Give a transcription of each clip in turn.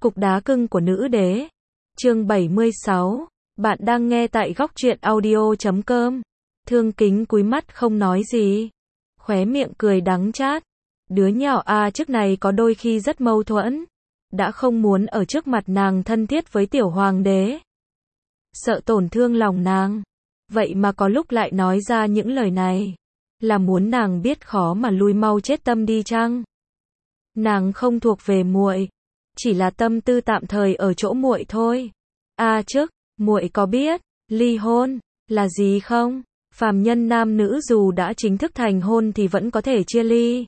Cục đá cưng của nữ đế. Chương 76. Bạn đang nghe tại góc truyện audio.com. Thương Kính cúi mắt không nói gì. Khóe miệng cười đắng chát. Đứa nhỏ trước này có đôi khi rất mâu thuẫn. Đã không muốn ở trước mặt nàng thân thiết với tiểu hoàng đế. Sợ tổn thương lòng nàng. Vậy mà có lúc lại nói ra những lời này. Là muốn nàng biết khó mà lui mau chết tâm đi chăng? Nàng không thuộc về muội, chỉ là tâm tư tạm thời ở chỗ muội thôi. Muội có biết ly hôn là gì không? Phàm nhân nam nữ dù đã chính thức thành hôn thì vẫn có thể chia ly.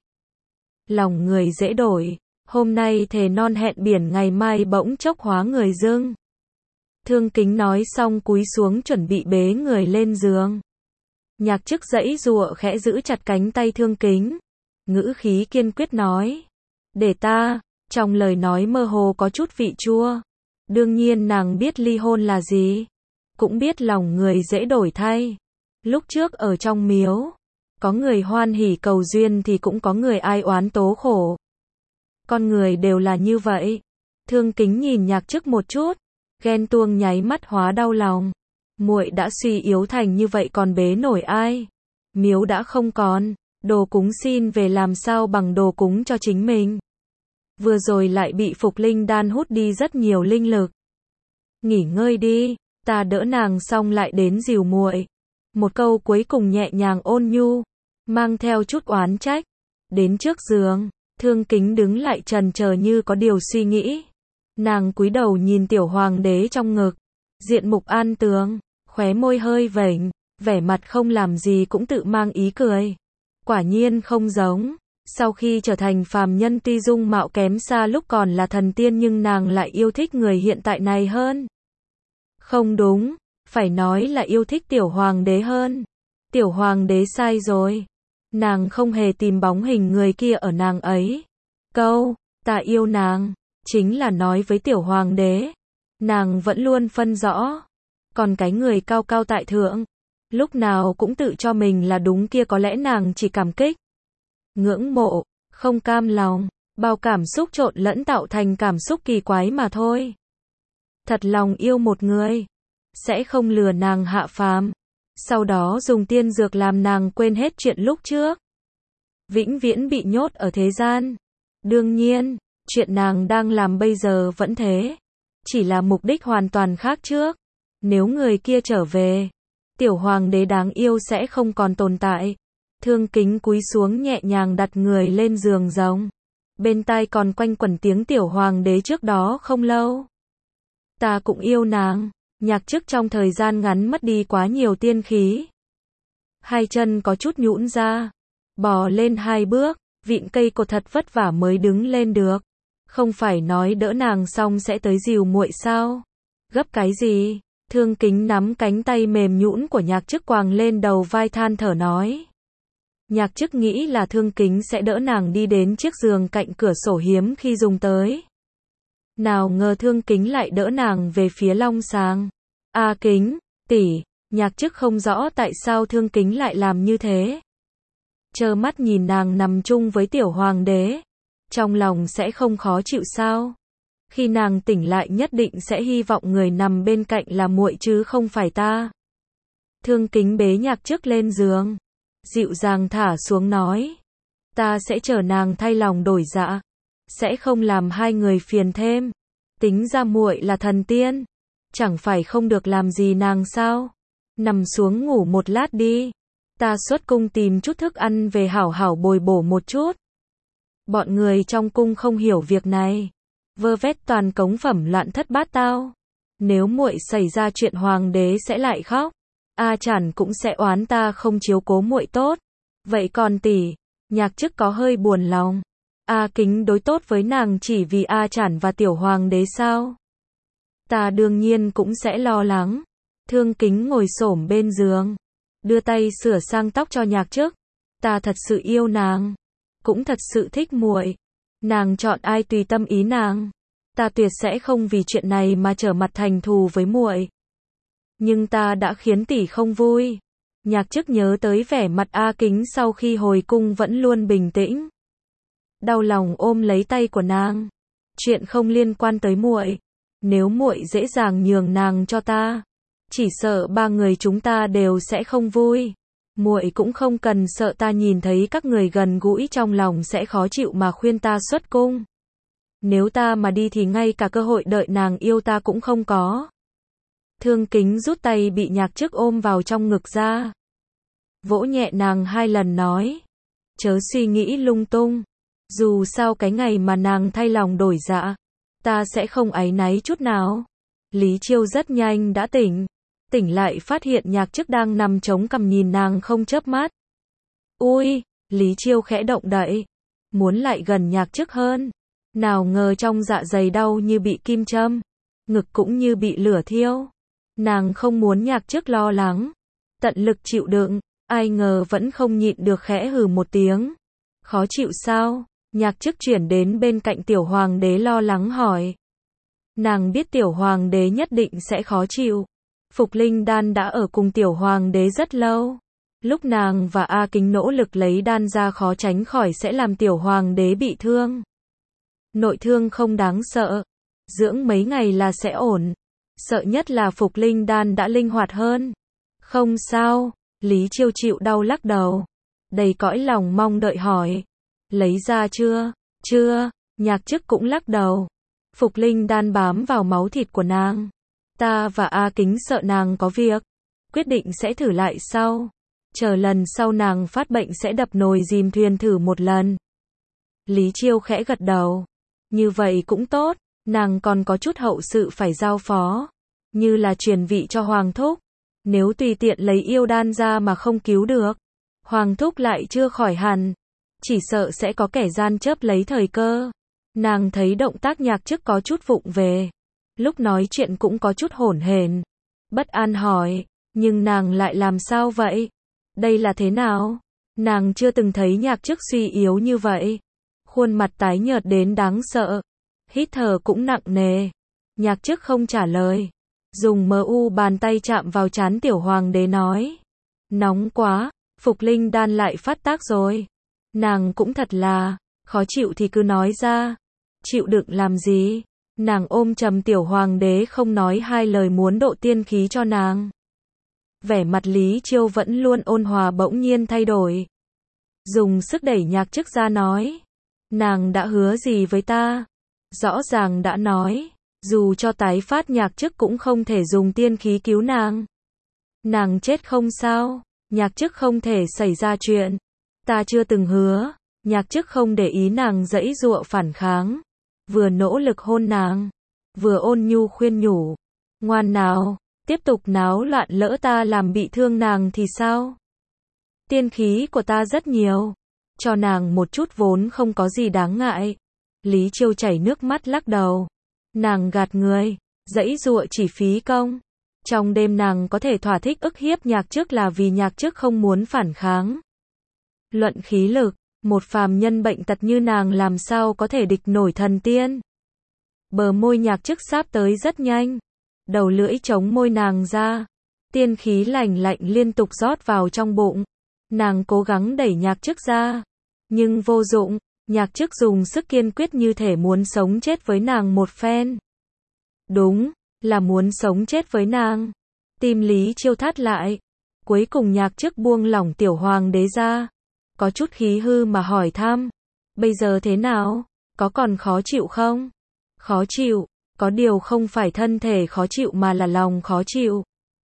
Lòng người dễ đổi, hôm nay thề non hẹn biển, ngày mai bỗng chốc hóa người dưng. Thương Kính nói xong cúi xuống chuẩn bị bế người lên giường. Nhạc Chức giãy giụa khẽ giữ chặt cánh tay Thương Kính, ngữ khí kiên quyết nói: "Để ta." Trong lời nói mơ hồ có chút vị chua. Đương nhiên nàng biết ly hôn là gì, cũng biết lòng người dễ đổi thay. Lúc trước ở trong miếu, có người hoan hỉ cầu duyên thì cũng có người ai oán tố khổ. Con người đều là như vậy. Thương Kính nhìn Nhạc Chức một chút, ghen tuông nháy mắt hóa đau lòng. Muội đã suy yếu thành như vậy còn bế nổi ai? Miếu đã không còn, đồ cúng xin về làm sao bằng đồ cúng cho chính mình. Vừa rồi lại bị Phục Linh Đan hút đi rất nhiều linh lực. Nghỉ ngơi đi, ta đỡ nàng xong lại đến dìu muội. Một câu cuối cùng nhẹ nhàng ôn nhu, mang theo chút oán trách. Đến trước giường, Thương Kính đứng lại chần chờ như có điều suy nghĩ. Nàng cúi đầu nhìn tiểu hoàng đế trong ngực, diện mục an tường, khóe môi hơi vểnh, vẻ mặt không làm gì cũng tự mang ý cười. Quả nhiên không giống. Sau khi trở thành phàm nhân tuy dung mạo kém xa lúc còn là thần tiên nhưng nàng lại yêu thích người hiện tại này hơn. Không đúng, phải nói là yêu thích tiểu hoàng đế hơn. Tiểu hoàng đế sai rồi. Nàng không hề tìm bóng hình người kia ở nàng ấy. Câu, ta yêu nàng, chính là nói với tiểu hoàng đế. Nàng vẫn luôn phân rõ. Còn cái người cao cao tại thượng, lúc nào cũng tự cho mình là đúng kia có lẽ nàng chỉ cảm kích, ngưỡng mộ, không cam lòng, bao cảm xúc trộn lẫn tạo thành cảm xúc kỳ quái mà thôi. Thật lòng yêu một người, sẽ không lừa nàng hạ phàm, sau đó dùng tiên dược làm nàng quên hết chuyện lúc trước. Vĩnh viễn bị nhốt ở thế gian. Đương nhiên, chuyện nàng đang làm bây giờ vẫn thế, chỉ là mục đích hoàn toàn khác trước. Nếu người kia trở về, tiểu hoàng đế đáng yêu sẽ không còn tồn tại. Thương Kính cúi xuống nhẹ nhàng đặt người lên giường rồng. Bên tai còn quanh quẩn tiếng tiểu hoàng đế trước đó không lâu. Ta cũng yêu nàng. Nhạc Chức trong thời gian ngắn mất đi quá nhiều tiên khí. Hai chân có chút nhũn ra. Bò lên 2 bước, vịn cây cột thật vất vả mới đứng lên được. Không phải nói đỡ nàng xong sẽ tới dìu muội sao? Gấp cái gì? Thương Kính nắm cánh tay mềm nhũn của Nhạc Chức quàng lên đầu vai than thở nói. Nhạc Chức nghĩ là Thương Kính sẽ đỡ nàng đi đến chiếc giường cạnh cửa sổ hiếm khi dùng tới. Nào ngờ Thương Kính lại đỡ nàng về phía long sàng. Kính, tỷ, Nhạc Chức không rõ tại sao Thương Kính lại làm như thế. Trơ mắt nhìn nàng nằm chung với tiểu hoàng đế, trong lòng sẽ không khó chịu sao? Khi nàng tỉnh lại nhất định sẽ hy vọng người nằm bên cạnh là muội chứ không phải ta. Thương Kính bế Nhạc Chức lên giường, dịu dàng thả xuống nói. Ta sẽ chờ nàng thay lòng đổi dạ, sẽ không làm hai người phiền thêm. Tính ra muội là thần tiên, chẳng phải không được làm gì nàng sao? Nằm xuống ngủ một lát đi. Ta xuất cung tìm chút thức ăn về hảo hảo bồi bổ một chút. Bọn người trong cung không hiểu việc này, vơ vét toàn cống phẩm loạn thất bát tao. Nếu muội xảy ra chuyện hoàng đế sẽ lại khóc. Chản cũng sẽ oán ta không chiếu cố muội tốt. Vậy còn tỷ? Nhạc Chức có hơi buồn lòng. Kính đối tốt với nàng chỉ vì Chản và tiểu hoàng đế sao? Ta đương nhiên cũng sẽ lo lắng. Thương Kính ngồi xổm bên giường, đưa tay sửa sang tóc cho Nhạc Chức. Ta thật sự yêu nàng, cũng thật sự thích muội. Nàng chọn ai tùy tâm ý nàng. Ta tuyệt sẽ không vì chuyện này mà trở mặt thành thù với muội. Nhưng ta đã khiến tỷ không vui. Nhạc Chức nhớ tới vẻ mặt Kính sau khi hồi cung vẫn luôn bình tĩnh. Đau lòng ôm lấy tay của nàng. Chuyện không liên quan tới muội. Nếu muội dễ dàng nhường nàng cho ta, chỉ sợ ba người chúng ta đều sẽ không vui. Muội cũng không cần sợ ta nhìn thấy các người gần gũi trong lòng sẽ khó chịu mà khuyên ta xuất cung. Nếu ta mà đi thì ngay cả cơ hội đợi nàng yêu ta cũng không có. Thương Kính rút tay bị Nhạc Chức ôm vào trong ngực ra, vỗ nhẹ nàng 2 lần nói, chớ suy nghĩ lung tung. Dù sao cái ngày mà nàng thay lòng đổi dạ, ta sẽ không áy náy chút nào. Lý Chiêu rất nhanh đã tỉnh lại phát hiện Nhạc Chức đang nằm chống cằm nhìn nàng không chớp mắt. Ui, Lý Chiêu khẽ động đậy, muốn lại gần Nhạc Chức hơn. Nào ngờ trong dạ dày đau như bị kim châm, ngực cũng như bị lửa thiêu. Nàng không muốn Nhạc Chức lo lắng, tận lực chịu đựng, ai ngờ vẫn không nhịn được khẽ hừ một tiếng. Khó chịu sao? Nhạc Chức chuyển đến bên cạnh Tiểu Hoàng đế lo lắng hỏi. Nàng biết Tiểu Hoàng đế nhất định sẽ khó chịu. Phục linh đan đã ở cùng Tiểu Hoàng đế rất lâu. Lúc nàng và A Kính nỗ lực lấy đan ra khó tránh khỏi sẽ làm Tiểu Hoàng đế bị thương. Nội thương không đáng sợ, dưỡng mấy ngày là sẽ ổn. Sợ nhất là Phục linh đan đã linh hoạt hơn. Không sao, Lý Chiêu chịu đau lắc đầu, đầy cõi lòng mong đợi hỏi. Lấy ra chưa? Chưa. Nhạc Chức cũng lắc đầu. Phục linh đan bám vào máu thịt của nàng. Ta và A Kính sợ nàng có việc, quyết định sẽ thử lại sau. Chờ lần sau nàng phát bệnh sẽ đập nồi dìm thuyền thử một lần. Lý Chiêu khẽ gật đầu. Như vậy cũng tốt, nàng còn có chút hậu sự phải giao phó, như là truyền vị cho Hoàng thúc. Nếu tùy tiện lấy yêu đan ra mà không cứu được, Hoàng thúc lại chưa khỏi hẳn, chỉ sợ sẽ có kẻ gian chớp lấy thời cơ. Nàng thấy động tác Nhạc Chức có chút vụng về, lúc nói chuyện cũng có chút hỗn hển, bất an hỏi, nhưng nàng lại làm sao vậy? Đây là thế nào? Nàng chưa từng thấy Nhạc Chức suy yếu như vậy. Khuôn mặt tái nhợt đến đáng sợ, hít thở cũng nặng nề. Nhạc Chức không trả lời, dùng bàn tay chạm vào trán Tiểu Hoàng đế nói. Nóng quá, Phục linh đan lại phát tác rồi. Nàng cũng thật là, khó chịu thì cứ nói ra. Chịu đựng làm gì? Nàng ôm chầm Tiểu Hoàng đế không nói 2 lời muốn độ tiên khí cho nàng. Vẻ mặt Lý Chiêu vẫn luôn ôn hòa bỗng nhiên thay đổi. Dùng sức đẩy Nhạc Chức ra nói. Nàng đã hứa gì với ta? Rõ ràng đã nói, dù cho tái phát Nhạc Chức cũng không thể dùng tiên khí cứu nàng. Nàng chết không sao, Nhạc Chức không thể xảy ra chuyện. Ta chưa từng hứa. Nhạc Chức không để ý nàng giãy giụa phản kháng, vừa nỗ lực hôn nàng, vừa ôn nhu khuyên nhủ. Ngoan nào, tiếp tục náo loạn, lỡ ta làm bị thương nàng thì sao? Tiên khí của ta rất nhiều, cho nàng một chút vốn không có gì đáng ngại. Lý Chiêu chảy nước mắt lắc đầu. Nàng gạt người, giãy giụa chỉ phí công. Trong đêm nàng có thể thỏa thích ức hiếp Nhạc Chức là vì Nhạc Chức không muốn phản kháng. Luận khí lực, một phàm nhân bệnh tật như nàng làm sao có thể địch nổi thần tiên. Bờ môi Nhạc Chức sáp tới rất nhanh, đầu lưỡi chống môi nàng ra, tiên khí lạnh lạnh liên tục rót vào trong bụng. Nàng cố gắng đẩy Nhạc Chức ra, nhưng vô dụng. Nhạc Chức dùng sức kiên quyết như thể muốn sống chết với nàng một phen. Đúng, là muốn sống chết với nàng. Tim Lý Chiêu thắt lại. Cuối cùng Nhạc Chức buông lỏng Tiểu Hoàng đế ra, có chút khí hư mà hỏi thăm. Bây giờ thế nào? Có còn khó chịu không? Khó chịu, có điều không phải thân thể khó chịu mà là lòng khó chịu.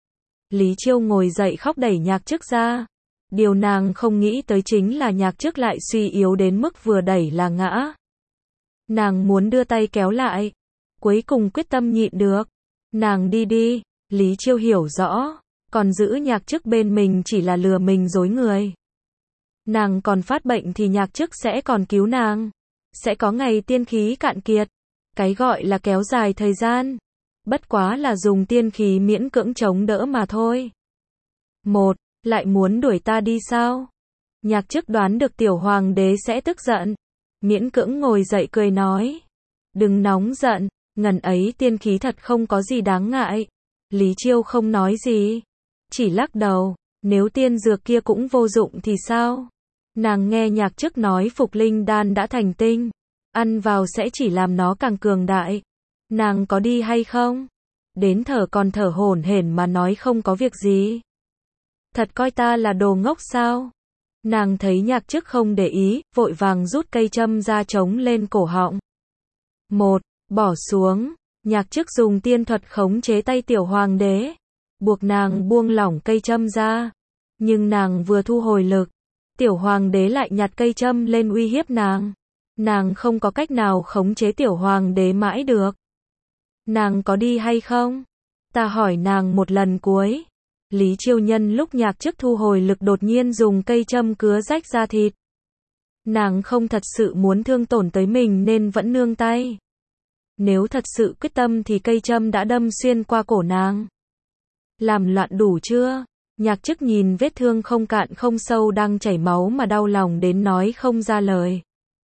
Lý Chiêu ngồi dậy khóc đẩy Nhạc Chức ra. Điều nàng không nghĩ tới chính là Nhạc Chức lại suy yếu đến mức vừa đẩy là ngã. Nàng muốn đưa tay kéo lại, cuối cùng quyết tâm nhịn được. Nàng đi đi. Lý Chiêu hiểu rõ, còn giữ Nhạc Chức bên mình chỉ là lừa mình dối người. Nàng còn phát bệnh thì Nhạc Chức sẽ còn cứu nàng. Sẽ có ngày tiên khí cạn kiệt. Cái gọi là kéo dài thời gian, bất quá là dùng tiên khí miễn cưỡng chống đỡ mà thôi. Lại muốn đuổi ta đi sao? Nhạc Chức đoán được Tiểu Hoàng đế sẽ tức giận, miễn cưỡng ngồi dậy cười nói. Đừng nóng giận, ngần ấy tiên khí thật không có gì đáng ngại. Lý Chiêu không nói gì, chỉ lắc đầu. Nếu tiên dược kia cũng vô dụng thì sao? Nàng nghe Nhạc Chức nói Phục linh đan đã thành tinh, ăn vào sẽ chỉ làm nó càng cường đại. Nàng có đi hay không? Đến thở còn thở hổn hển mà nói không có việc gì. Thật coi ta là đồ ngốc sao? Nàng thấy Nhạc Chức không để ý, vội vàng rút cây châm ra chống lên cổ họng. Bỏ xuống. Nhạc Chức dùng tiên thuật khống chế tay tiểu hoàng đế, buộc nàng buông lỏng cây châm ra. Nhưng nàng vừa thu hồi lực, tiểu hoàng đế lại nhặt cây châm lên uy hiếp nàng. Nàng không có cách nào khống chế tiểu hoàng đế mãi được. Nàng có đi hay không? Ta hỏi nàng một lần cuối. Lý Chiêu Nhân lúc Nhạc Chức thu hồi lực đột nhiên dùng cây châm cứa rách da thịt. Nàng không thật sự muốn thương tổn tới mình nên vẫn nương tay. Nếu thật sự quyết tâm thì cây châm đã đâm xuyên qua cổ nàng. Làm loạn đủ chưa? Nhạc Chức nhìn vết thương không cạn không sâu đang chảy máu mà đau lòng đến nói không ra lời.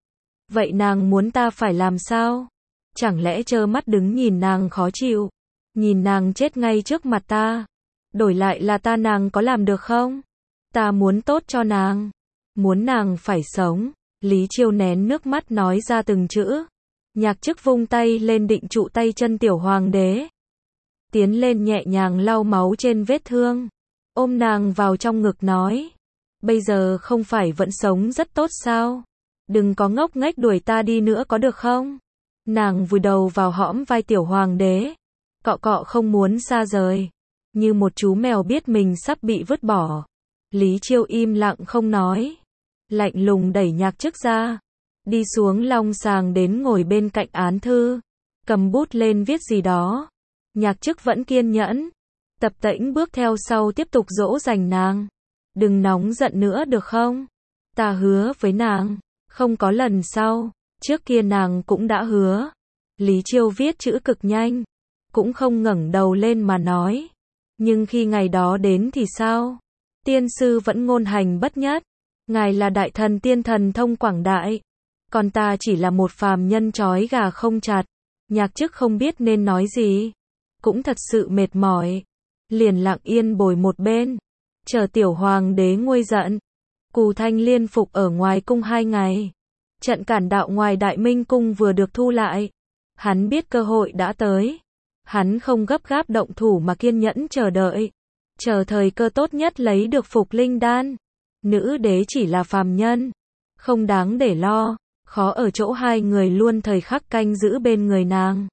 Vậy nàng muốn ta phải làm sao? Chẳng lẽ trơ mắt đứng nhìn nàng khó chịu? Nhìn nàng chết ngay trước mặt ta? Đổi lại là ta, nàng có làm được không? Ta muốn tốt cho nàng. Muốn nàng phải sống. Lý Chiêu nén nước mắt nói ra từng chữ. Nhạc Chức vung tay lên định trụ tay chân tiểu hoàng đế. Tiến lên nhẹ nhàng lau máu trên vết thương. Ôm nàng vào trong ngực nói. Bây giờ không phải vẫn sống rất tốt sao? Đừng có ngốc nghếch đuổi ta đi nữa có được không? Nàng vùi đầu vào hõm vai tiểu hoàng đế. Cọ cọ không muốn xa rời. Như một chú mèo biết mình sắp bị vứt bỏ. Lý Chiêu im lặng không nói. Lạnh lùng đẩy Nhạc Chức ra. Đi xuống long sàng đến ngồi bên cạnh án thư. Cầm bút lên viết gì đó. Nhạc Chức vẫn kiên nhẫn. Tập Tễnh bước theo sau tiếp tục dỗ dành nàng. Đừng nóng giận nữa được không? Ta hứa với nàng. Không có lần sau. Trước kia nàng cũng đã hứa. Lý Chiêu viết chữ cực nhanh. Cũng không ngẩng đầu lên mà nói. Nhưng khi ngày đó đến thì sao? Tiên sư vẫn ngôn hành bất nhất. Ngài là đại thần tiên thần thông quảng đại. Còn ta chỉ là một phàm nhân trói gà không chặt. Nhạc Chức không biết nên nói gì. Cũng thật sự mệt mỏi. Liền lặng yên bồi một bên. Chờ tiểu hoàng đế nguôi giận. Cù Thanh liên phục ở ngoài cung 2 ngày. Trận cản đạo ngoài Đại Minh cung vừa được thu lại. Hắn biết cơ hội đã tới. Hắn không gấp gáp động thủ mà kiên nhẫn chờ đợi. Chờ thời cơ tốt nhất lấy được Phục Linh Đan. Nữ đế chỉ là phàm nhân. Không đáng để lo. Khó ở chỗ 2 người luôn thời khắc canh giữ bên người nàng.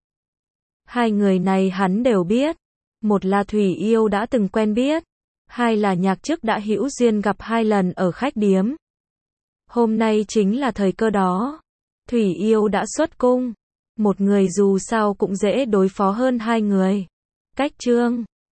2 người này hắn đều biết. Một là Thủy Yêu đã từng quen biết. 2 là Nhạc Chức đã hữu duyên gặp 2 lần ở khách điếm. Hôm nay chính là thời cơ đó. Thủy Yêu đã xuất cung. Một người dù sao cũng dễ đối phó hơn 2 người. Cách chương